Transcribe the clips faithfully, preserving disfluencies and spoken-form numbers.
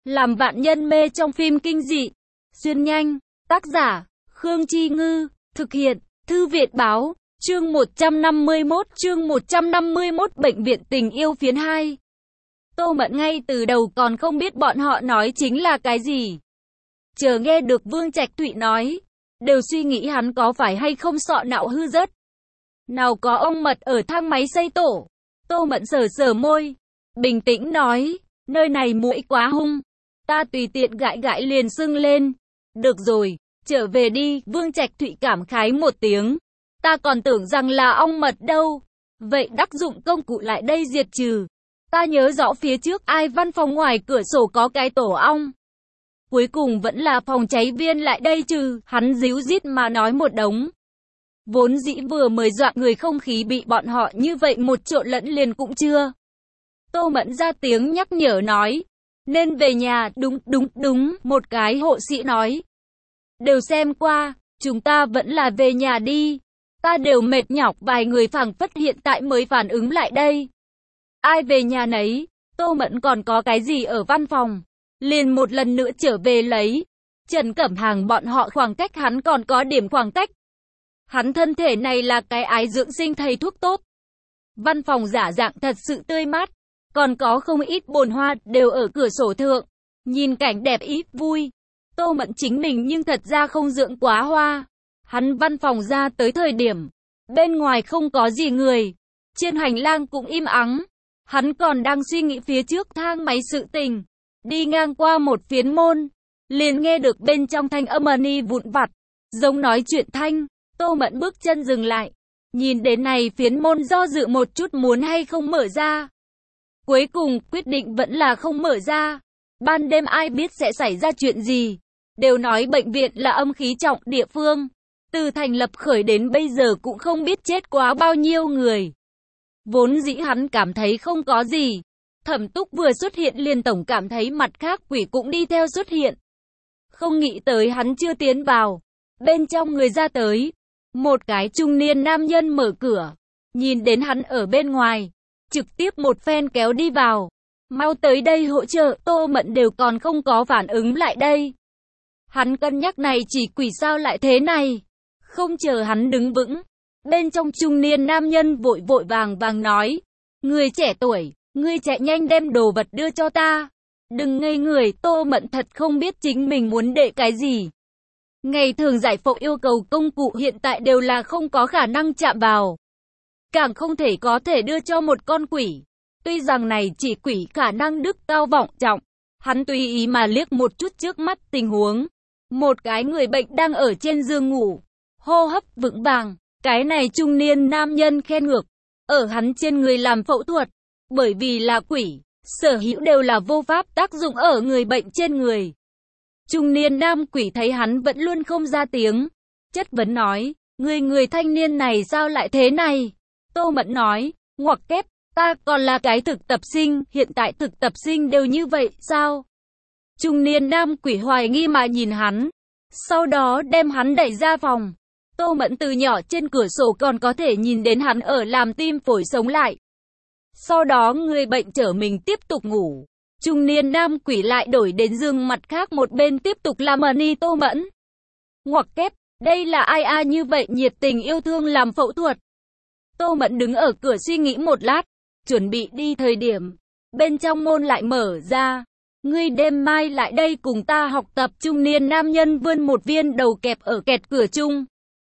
Làm vạn nhân mê trong phim kinh dị. Xuyên nhanh. Tác giả, Khương Chi Ngư. Thực hiện, Thư viện Báo. Chương một trăm năm mươi mốt, chương một trăm năm mươi mốt Bệnh viện tình yêu phiến hai. Tô Mẫn ngay từ đầu còn không biết bọn họ nói chính là cái gì. Chờ nghe được Vương Trạch Thụy nói, đều suy nghĩ hắn có phải hay không sọ não hư rớt. Nào có ông Mật ở thang máy xây tổ. Tô Mẫn sờ sờ môi, bình tĩnh nói, nơi này muỗi quá hung. Ta tùy tiện gãi gãi liền sưng lên. Được rồi, trở về đi. Vương Trạch Thụy cảm khái một tiếng. Ta còn tưởng rằng là ong mật đâu. Vậy đắc dụng công cụ lại đây diệt trừ. Ta nhớ rõ phía trước ai văn phòng ngoài cửa sổ có cái tổ ong. Cuối cùng vẫn là phòng cháy viên lại đây trừ. Hắn díu dít mà nói một đống. Vốn dĩ vừa mới dọa người không khí bị bọn họ như vậy một trộn lẫn liền cũng chưa. Tô Mẫn ra tiếng nhắc nhở nói. Nên về nhà. Đúng đúng đúng. Một cái hộ sĩ nói. Đều xem qua. Chúng ta vẫn là về nhà đi. Ta đều mệt nhọc. Vài người phảng phất hiện tại mới phản ứng lại đây. Ai về nhà nấy. Tô Mẫn còn có cái gì ở văn phòng. Liền một lần nữa trở về lấy. Trần Cẩm Hàng bọn họ khoảng cách hắn còn có điểm khoảng cách. Hắn thân thể này là cái ái dưỡng sinh thầy thuốc tốt. Văn phòng giả dạng thật sự tươi mát. Còn có không ít bồn hoa đều ở cửa sổ thượng. Nhìn cảnh đẹp ít vui. Tô Mẫn chính mình nhưng thật ra không dưỡng quá hoa. Hắn văn phòng ra tới thời điểm. Bên ngoài không có gì người. Trên hành lang cũng im ắng. Hắn còn đang suy nghĩ phía trước thang máy sự tình. Đi ngang qua một phiến môn. Liền nghe được bên trong thanh âm ni vụn vặt. Giống nói chuyện thanh. Tô Mẫn bước chân dừng lại. Nhìn đến này phiến môn do dự một chút muốn hay không mở ra. Cuối cùng quyết định vẫn là không mở ra. Ban đêm ai biết sẽ xảy ra chuyện gì. Đều nói bệnh viện là âm khí trọng địa phương. Từ thành lập khởi đến bây giờ cũng không biết chết quá bao nhiêu người. Vốn dĩ hắn cảm thấy không có gì. Thẩm Túc vừa xuất hiện liền tổng cảm thấy mặt khác quỷ cũng đi theo xuất hiện. Không nghĩ tới hắn chưa tiến vào. Bên trong người ra tới. Một cái trung niên nam nhân mở cửa. Nhìn đến hắn ở bên ngoài. Trực tiếp một phen kéo đi vào. Mau tới đây hỗ trợ. Tô Mẫn đều còn không có phản ứng lại đây. Hắn cân nhắc này chỉ quỷ sao lại thế này. Không chờ hắn đứng vững. Bên trong trung niên nam nhân vội vội vàng vàng nói. Người trẻ tuổi, ngươi chạy nhanh đem đồ vật đưa cho ta. Đừng ngây người. Tô Mẫn thật không biết chính mình muốn đệ cái gì. Ngày thường giải phẫu yêu cầu công cụ hiện tại đều là không có khả năng chạm vào. Càng không thể có thể đưa cho một con quỷ. Tuy rằng này chỉ quỷ khả năng đức cao vọng trọng. Hắn tùy ý mà liếc một chút trước mắt tình huống. Một cái người bệnh đang ở trên giường ngủ. Hô hấp vững vàng. Cái này trung niên nam nhân khen ngược. Ở hắn trên người làm phẫu thuật. Bởi vì là quỷ. Sở hữu đều là vô pháp tác dụng ở người bệnh trên người. Trung niên nam quỷ thấy hắn vẫn luôn không ra tiếng. Chất vấn nói. Người người thanh niên này sao lại thế này? Tô Mẫn nói. Ngoặc kép. Ta còn là cái thực tập sinh. Hiện tại thực tập sinh đều như vậy sao? Trung niên nam quỷ hoài nghi mà nhìn hắn. Sau đó đem hắn đẩy ra phòng. Tô Mẫn từ nhỏ trên cửa sổ còn có thể nhìn đến hắn ở làm tim phổi sống lại. Sau đó người bệnh trở mình tiếp tục ngủ. Trung niên nam quỷ lại đổi đến giường mặt khác một bên tiếp tục làm ni Tô Mẫn. Ngoặc kép, đây là ai a như vậy nhiệt tình yêu thương làm phẫu thuật. Tô Mẫn đứng ở cửa suy nghĩ một lát, chuẩn bị đi thời điểm. Bên trong môn lại mở ra. Ngươi đêm mai lại đây cùng ta học tập. Trung niên nam nhân vươn một viên đầu kẹp ở kẹt cửa chung.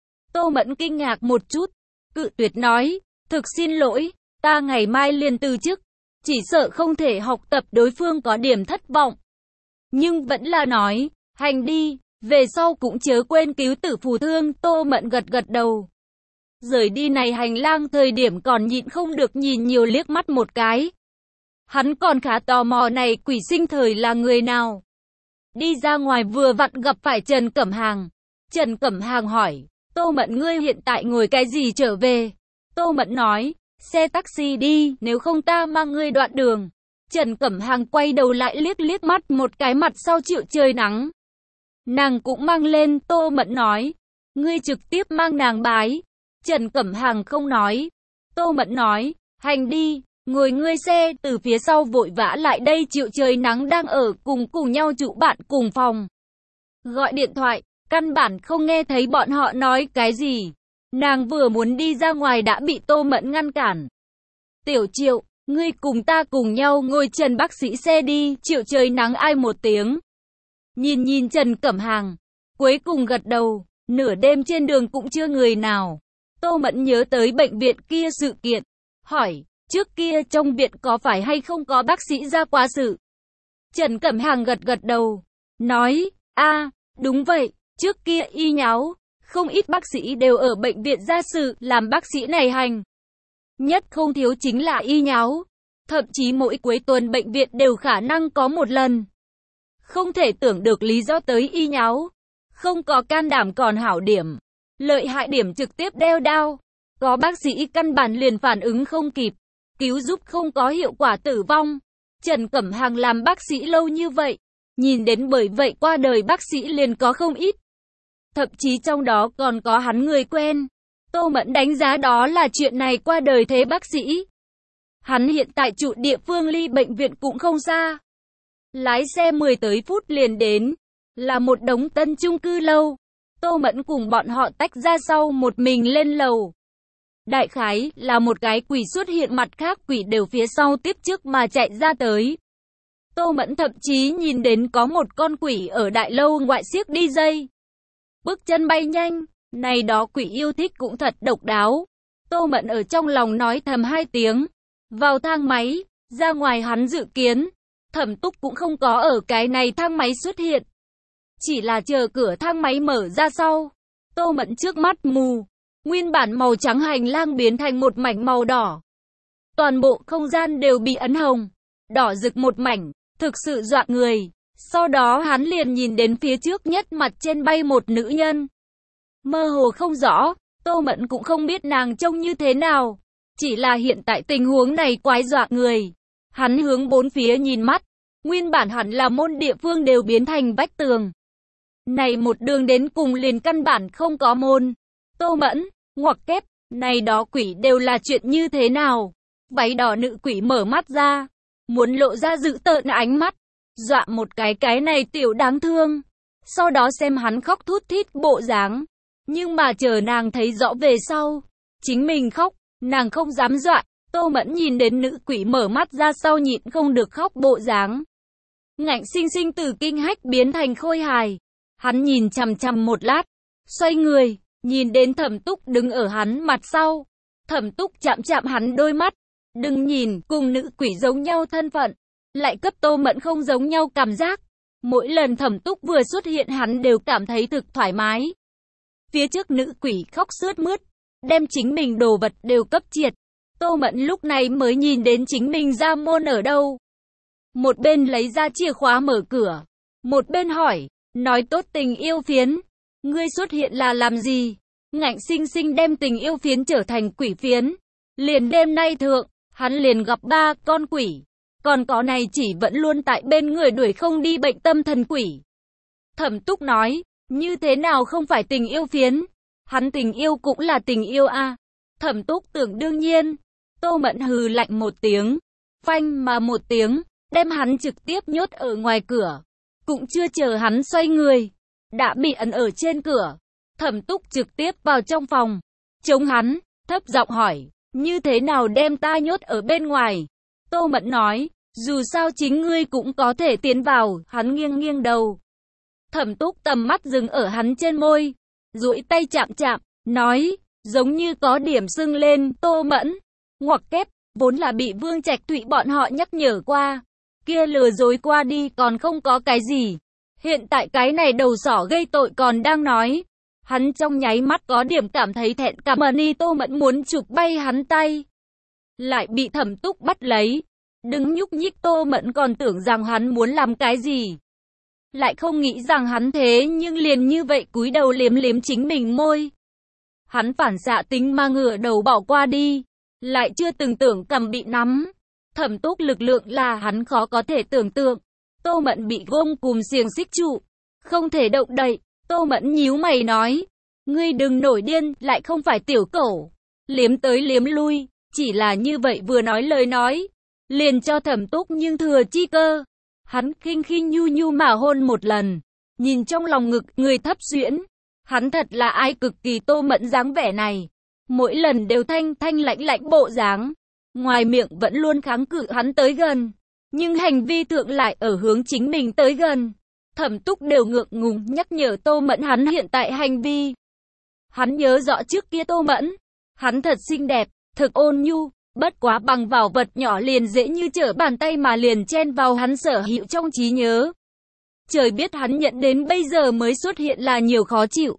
Tô Mẫn kinh ngạc một chút. Cự tuyệt nói, thực xin lỗi, ta ngày mai liền từ chức. Chỉ sợ không thể học tập đối phương có điểm thất vọng. Nhưng vẫn là nói, hành đi, về sau cũng chớ quên cứu tử phù thương. Tô Mẫn gật gật đầu. Rời đi này hành lang thời điểm còn nhịn không được nhìn nhiều liếc mắt một cái. Hắn còn khá tò mò này quỷ sinh thời là người nào. Đi ra ngoài vừa vặn gặp phải Trần Cẩm Hàng. Trần Cẩm Hàng hỏi, Tô Mẫn ngươi hiện tại ngồi cái gì trở về? Tô Mẫn nói, xe taxi đi, nếu không ta mang ngươi đoạn đường. Trần Cẩm Hàng quay đầu lại liếc liếc mắt một cái mặt sau chịu trời nắng. Nàng cũng mang lên. Tô Mẫn nói, ngươi trực tiếp mang nàng bái. Trần Cẩm Hàng không nói. Tô Mẫn nói, hành đi, ngồi ngươi xe từ phía sau vội vã lại đây. Triệu Trời Nắng đang ở cùng cùng nhau trụ bạn cùng phòng. Gọi điện thoại, căn bản không nghe thấy bọn họ nói cái gì. Nàng vừa muốn đi ra ngoài đã bị Tô Mẫn ngăn cản. Tiểu Triệu, ngươi cùng ta cùng nhau ngồi Trần bác sĩ xe đi. Triệu Trời Nắng ai một tiếng. Nhìn nhìn Trần Cẩm Hàng, cuối cùng gật đầu. Nửa đêm trên đường cũng chưa người nào. Tô Mẫn nhớ tới bệnh viện kia sự kiện. Hỏi, trước kia trong viện có phải hay không có bác sĩ ra quá sự? Trần Cẩm Hàng gật gật đầu. Nói, a đúng vậy, trước kia y nháo. Không ít bác sĩ đều ở bệnh viện ra sự, làm bác sĩ này hành. Nhất không thiếu chính là y nháo. Thậm chí mỗi cuối tuần bệnh viện đều khả năng có một lần. Không thể tưởng được lý do tới y nháo. Không có can đảm còn hảo điểm. Lợi hại điểm trực tiếp đeo đao. Có bác sĩ căn bản liền phản ứng không kịp. Cứu giúp không có hiệu quả tử vong. Trần Cẩm Hàng làm bác sĩ lâu như vậy. Nhìn đến bởi vậy qua đời bác sĩ liền có không ít. Thậm chí trong đó còn có hắn người quen. Tô Mẫn đánh giá đó là chuyện này qua đời thế bác sĩ. Hắn hiện tại trụ địa phương ly bệnh viện cũng không xa. Lái xe mười tới phút liền đến. Là một đống tân chung cư lâu. Tô Mẫn cùng bọn họ tách ra sau một mình lên lầu. Đại khái là một cái quỷ xuất hiện, mặt khác quỷ đều phía sau tiếp trước mà chạy ra tới. Tô Mẫn thậm chí nhìn đến có một con quỷ ở đại lâu ngoại xiếc đi dây. Bước chân bay nhanh, này đó quỷ yêu thích cũng thật độc đáo. Tô Mẫn ở trong lòng nói thầm hai tiếng. Vào thang máy, ra ngoài hắn dự kiến. Thẩm Túc cũng không có ở cái này thang máy xuất hiện. Chỉ là chờ cửa thang máy mở ra sau. Tô Mẫn trước mắt mù. Nguyên bản màu trắng hành lang biến thành một mảnh màu đỏ. Toàn bộ không gian đều bị ấn hồng. Đỏ rực một mảnh, thực sự dọa người. Sau đó hắn liền nhìn đến phía trước nhất mặt trên bay một nữ nhân. Mơ hồ không rõ, Tô Mẫn cũng không biết nàng trông như thế nào. Chỉ là hiện tại tình huống này quái dọa người. Hắn hướng bốn phía nhìn mắt. Nguyên bản hẳn là môn địa phương đều biến thành vách tường. Này một đường đến cùng liền căn bản không có môn. Tô Mẫn, ngoặc kép, này đó quỷ đều là chuyện như thế nào? Váy đỏ nữ quỷ mở mắt ra. Muốn lộ ra dữ tợn ánh mắt. Dọa một cái cái này tiểu đáng thương. Sau đó xem hắn khóc thút thít bộ dáng. Nhưng mà chờ nàng thấy rõ về sau. Chính mình khóc, nàng không dám dọa. Tô Mẫn nhìn đến nữ quỷ mở mắt ra sau nhịn không được khóc bộ dáng. Ngạnh sinh sinh từ kinh hách biến thành khôi hài. Hắn nhìn chằm chằm một lát. Xoay người, nhìn đến Thẩm Túc đứng ở hắn mặt sau. Thẩm Túc chạm chạm hắn đôi mắt. Đừng nhìn, cùng nữ quỷ giống nhau thân phận. Lại cấp Tô Mẫn không giống nhau cảm giác. Mỗi lần Thẩm Túc vừa xuất hiện hắn đều cảm thấy thực thoải mái. Phía trước nữ quỷ khóc sướt mướt. Đem chính mình đồ vật đều cấp triệt. Tô Mẫn lúc này mới nhìn đến chính mình ra môn ở đâu. Một bên lấy ra chìa khóa mở cửa. Một bên hỏi, nói tốt tình yêu phiến. Ngươi xuất hiện là làm gì? Ngạnh sinh sinh đem tình yêu phiến trở thành quỷ phiến. Liền đêm nay thượng, hắn liền gặp ba con quỷ. Còn có này chỉ vẫn luôn tại bên người đuổi không đi bệnh tâm thần quỷ. Thẩm Túc nói, như thế nào không phải tình yêu phiến? Hắn tình yêu cũng là tình yêu a. À? Thẩm Túc tưởng đương nhiên. Tô Mẫn hừ lạnh một tiếng. Phanh mà một tiếng, đem hắn trực tiếp nhốt ở ngoài cửa. Cũng chưa chờ hắn xoay người. Đã bị ấn ở trên cửa. Thẩm Túc trực tiếp vào trong phòng. Chống hắn, thấp giọng hỏi. Như thế nào đem ta nhốt ở bên ngoài? Tô Mẫn nói. Dù sao chính ngươi cũng có thể tiến vào. Hắn nghiêng nghiêng đầu. Thẩm Túc tầm mắt dừng ở hắn trên môi. Duỗi tay chạm chạm. Nói. Giống như có điểm sưng lên. Tô Mẫn. Ngoặc kép. Vốn là bị Vương Trạch Thụy bọn họ nhắc nhở qua. Kia lừa dối qua đi còn không có cái gì. Hiện tại cái này đầu sỏ gây tội còn đang nói. Hắn trong nháy mắt có điểm cảm thấy thẹn cảm ơn. Tô Mẫn muốn chụp bay hắn tay. Lại bị Thẩm Túc bắt lấy. Đừng nhúc nhích. Tô Mẫn còn tưởng rằng hắn muốn làm cái gì. Lại không nghĩ rằng hắn thế nhưng liền như vậy cúi đầu liếm liếm chính mình môi. Hắn phản xạ tính mà ngửa đầu bỏ qua đi. Lại chưa từng tưởng cầm bị nắm. Thẩm Túc lực lượng là hắn khó có thể tưởng tượng. Tô Mẫn bị gông cùm xiềng xích trụ. Không thể động đậy. Tô Mẫn nhíu mày nói. Ngươi đừng nổi điên, lại không phải tiểu cẩu. Liếm tới liếm lui. Chỉ là như vậy vừa nói lời nói, liền cho Thẩm Túc nhưng thừa chi cơ. Hắn khinh khinh nhu nhu mà hôn một lần, nhìn trong lòng ngực người thấp xuyễn. Hắn thật là ai cực kỳ Tô Mẫn dáng vẻ này, mỗi lần đều thanh thanh lãnh lãnh bộ dáng, ngoài miệng vẫn luôn kháng cự hắn tới gần, nhưng hành vi thượng lại ở hướng chính mình tới gần. Thẩm Túc đều ngượng ngùng nhắc nhở Tô Mẫn hắn hiện tại hành vi. Hắn nhớ rõ trước kia Tô Mẫn, hắn thật xinh đẹp, thực ôn nhu, bất quá bằng vào vật nhỏ liền dễ như trở bàn tay mà liền chen vào hắn sở hữu trong trí nhớ. Trời biết hắn nhận đến bây giờ mới xuất hiện là nhiều khó chịu.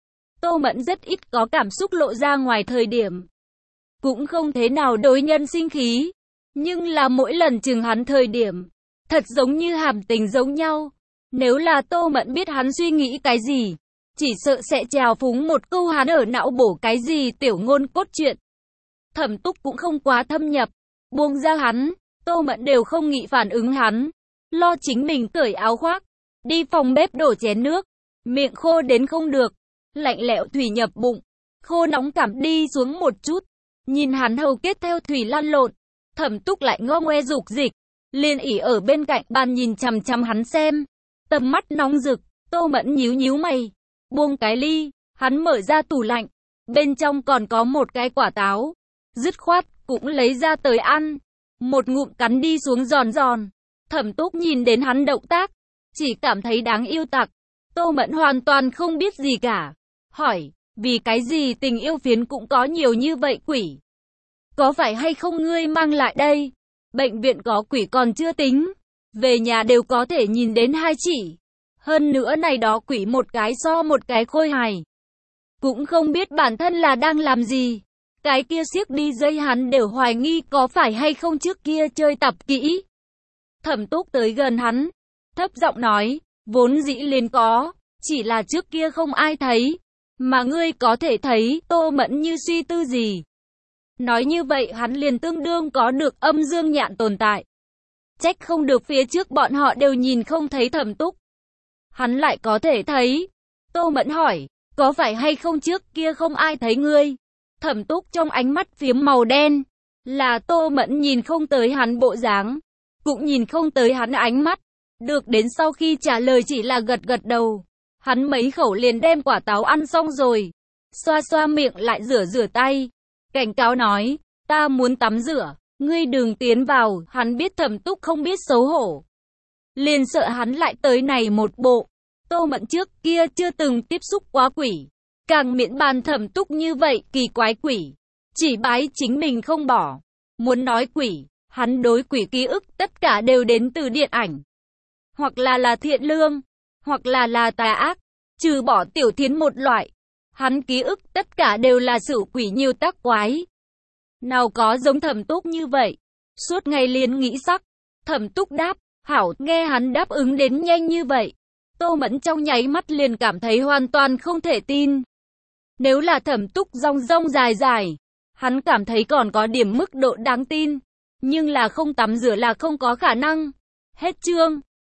Tô Mẫn rất ít có cảm xúc lộ ra ngoài thời điểm, cũng không thế nào đối nhân sinh khí, nhưng là mỗi lần chừng hắn thời điểm, thật giống như hàm tình giống nhau. Nếu là Tô Mẫn biết hắn suy nghĩ cái gì, chỉ sợ sẽ trào phúng một câu hắn ở não bổ cái gì tiểu ngôn cốt truyện. Thẩm Túc cũng không quá thâm nhập, buông ra hắn, Tô Mẫn đều không nghĩ phản ứng hắn, lo chính mình cởi áo khoác, đi phòng bếp đổ chén nước, miệng khô đến không được, lạnh lẽo thủy nhập bụng, khô nóng cảm đi xuống một chút, nhìn hắn hầu kết theo thủy lăn lộn, Thẩm Túc lại ngo ngoe dục dịch, liền ỉ ở bên cạnh bàn nhìn chằm chằm hắn xem, tầm mắt nóng rực. Tô Mẫn nhíu nhíu mày, buông cái ly, hắn mở ra tủ lạnh, bên trong còn có một cái quả táo, dứt khoát cũng lấy ra tới ăn, một ngụm cắn đi xuống giòn giòn. Thẩm Túc nhìn đến hắn động tác, chỉ cảm thấy đáng yêu tặc. Tô Mẫn hoàn toàn không biết gì cả, hỏi, vì cái gì tình yêu phiến cũng có nhiều như vậy quỷ? Có phải hay không ngươi mang lại đây? Bệnh viện có quỷ còn chưa tính, về nhà đều có thể nhìn đến hai chỉ. Hơn nữa này đó quỷ một cái so một cái khôi hài. Cũng không biết bản thân là đang làm gì. Cái kia siếc đi dây hắn đều hoài nghi có phải hay không trước kia chơi tập kỹ. Thẩm Túc tới gần hắn, thấp giọng nói, vốn dĩ liền có, chỉ là trước kia không ai thấy. Mà ngươi có thể thấy. Tô Mẫn như suy tư gì. Nói như vậy hắn liền tương đương có được âm dương nhạn tồn tại. Trách không được phía trước bọn họ đều nhìn không thấy Thẩm Túc, hắn lại có thể thấy. Tô Mẫn hỏi, có phải hay không trước kia không ai thấy ngươi? Thẩm Túc trong ánh mắt phiếm màu đen, là Tô Mẫn nhìn không tới hắn bộ dáng, cũng nhìn không tới hắn ánh mắt. Được đến sau khi trả lời chỉ là gật gật đầu, hắn mấy khẩu liền đem quả táo ăn xong rồi, xoa xoa miệng lại rửa rửa tay, cảnh cáo nói, ta muốn tắm rửa, ngươi đừng tiến vào. Hắn biết Thẩm Túc không biết xấu hổ, liền sợ hắn lại tới này một bộ. Tô Mẫn trước kia chưa từng tiếp xúc quá quỷ, càng miễn bàn Thẩm Túc như vậy kỳ quái quỷ, chỉ bái chính mình không bỏ. Muốn nói quỷ, hắn đối quỷ ký ức tất cả đều đến từ điện ảnh, hoặc là là thiện lương, hoặc là là tà ác, trừ bỏ Tiểu Thiến một loại, hắn ký ức tất cả đều là sự quỷ nhiều tác quái. Nào có giống Thẩm Túc như vậy, suốt ngày liền nghĩ sắc. Thẩm Túc đáp, hảo. Nghe hắn đáp ứng đến nhanh như vậy, Tô Mẫn trong nháy mắt liền cảm thấy hoàn toàn không thể tin. Nếu là Thẩm Túc rong rong dài dài, hắn cảm thấy còn có điểm mức độ đáng tin, nhưng là không tắm rửa là không có khả năng. Hết chương.